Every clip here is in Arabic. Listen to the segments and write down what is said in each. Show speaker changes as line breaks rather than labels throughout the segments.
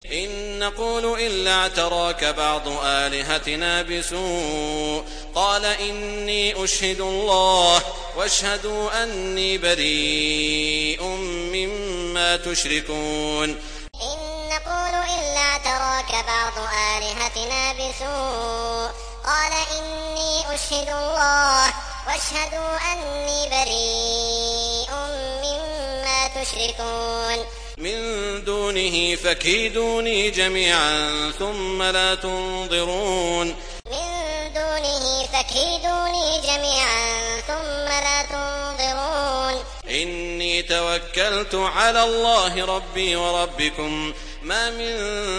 إن نقول إلا اعتراك بعض آلهتنا بسوء قال إني أشهد الله واشهدوا أني بريء مما تشركون
إن نقول إلا اعتراك بعض آلهتنا بسوء قال إني أشهد الله واشهدوا أني بريء مما تشركون
من دونه فكيدوني جميعا ثم لا تنظرون
من دونه فكيدوني جميعا ثم لا تنظرون
إني توكلت على الله ربي وربكم ما من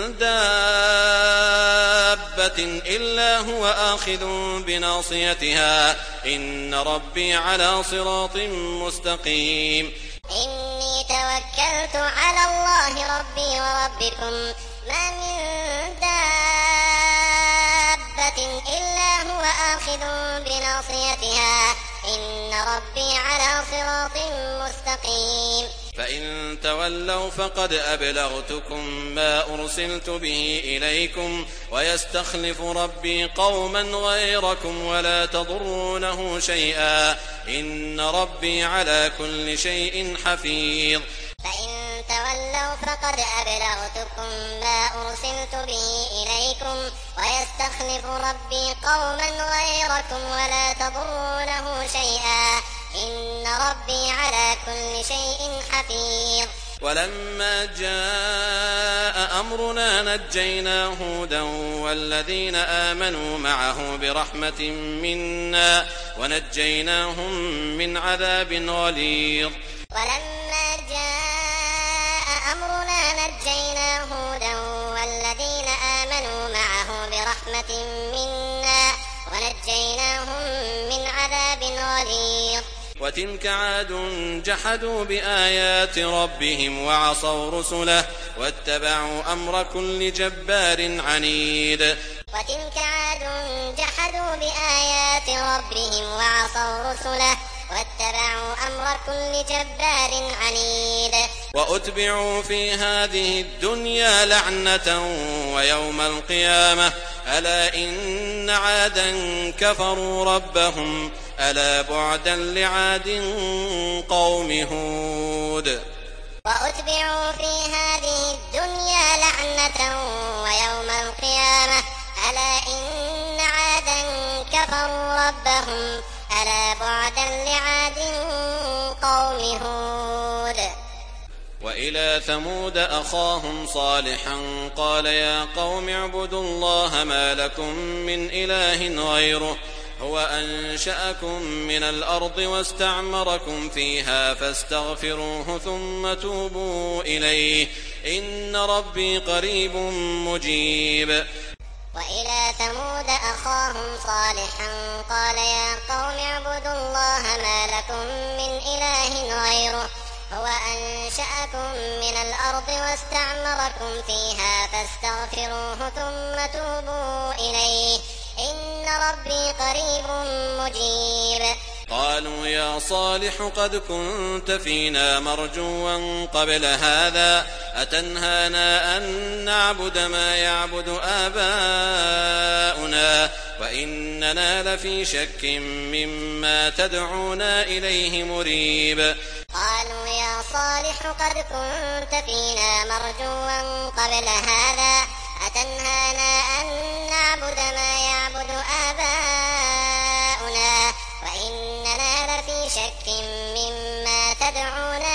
دابة إلا هو آخذ بناصيتها إن ربي على صراط مستقيم
إني توكلت على الله ربي وربكم ما من دابة إلا هو آخذ بناصيتها إن ربي على صراط مستقيم
فإن تولوا فقد أبلغتكم ما أرسلت به إليكم ويستخلف ربي قوما غيركم ولا تضرونه شيئا إن ربي على كل شيء حفيظ
فإن تولوا فقد أبلغتكم ما أرسلت به إليكم ويستخلف ربي قوما غيركم ولا تضرونه شيئا إن ربي على كل شيء حفيظ
ولما جاء أمرنا نجينا هودا والذين آمنوا معه برحمة منا ونجيناهم من عذاب غليظ
ولما جاء أمرنا نجينا هودا والذين آمنوا معه برحمة منا ونجيناهم من عذاب غليظ
وتلك عاد جحدوا بآيات ربهم وعصوا رسله واتبعوا أمر كل جبار عنيد
وتلك عاد جحدوا بآيات ربهم وعصوا رسله واتبعوا أمر كل جبار عنيد
وأتبعوا في هذه الدنيا لعنة ويوم القيامة ألا إن عادا كفروا ربهم ألا بعدا لعاد قوم هود
وأتبعوا في هذه الدنيا لعنة ويوم القيامة ألا إن عادا كفروا ربهم ألا بعدا لعاد قوم هود
وإلى ثمود أخاهم صالحا قال يا قوم اعبدوا الله ما لكم من إله غيره هو أنشأكم من الأرض واستعمركم فيها فاستغفروه ثم توبوا إليه إن ربي قريب مجيب
وإلى ثمود أخاهم صالحا قال يا قوم اعبدوا الله ما لكم من إله غيره هو أنشأكم من الأرض واستعمركم فيها فاستغفروه ثم توبوا إليه إن ربي قريب مجيب
قالوا يا صالح قد كنت فينا مرجوا قبل هذا أتنهانا أن نعبد ما يعبد آباؤنا وإننا لفي شك مما تدعونا إليه مريب
قالوا يا صالح قد كنت فينا مرجوا قبل هذا أتنهانا أن نعبد ما يعبد آباؤنا وإننا لفي شك مما تدعونا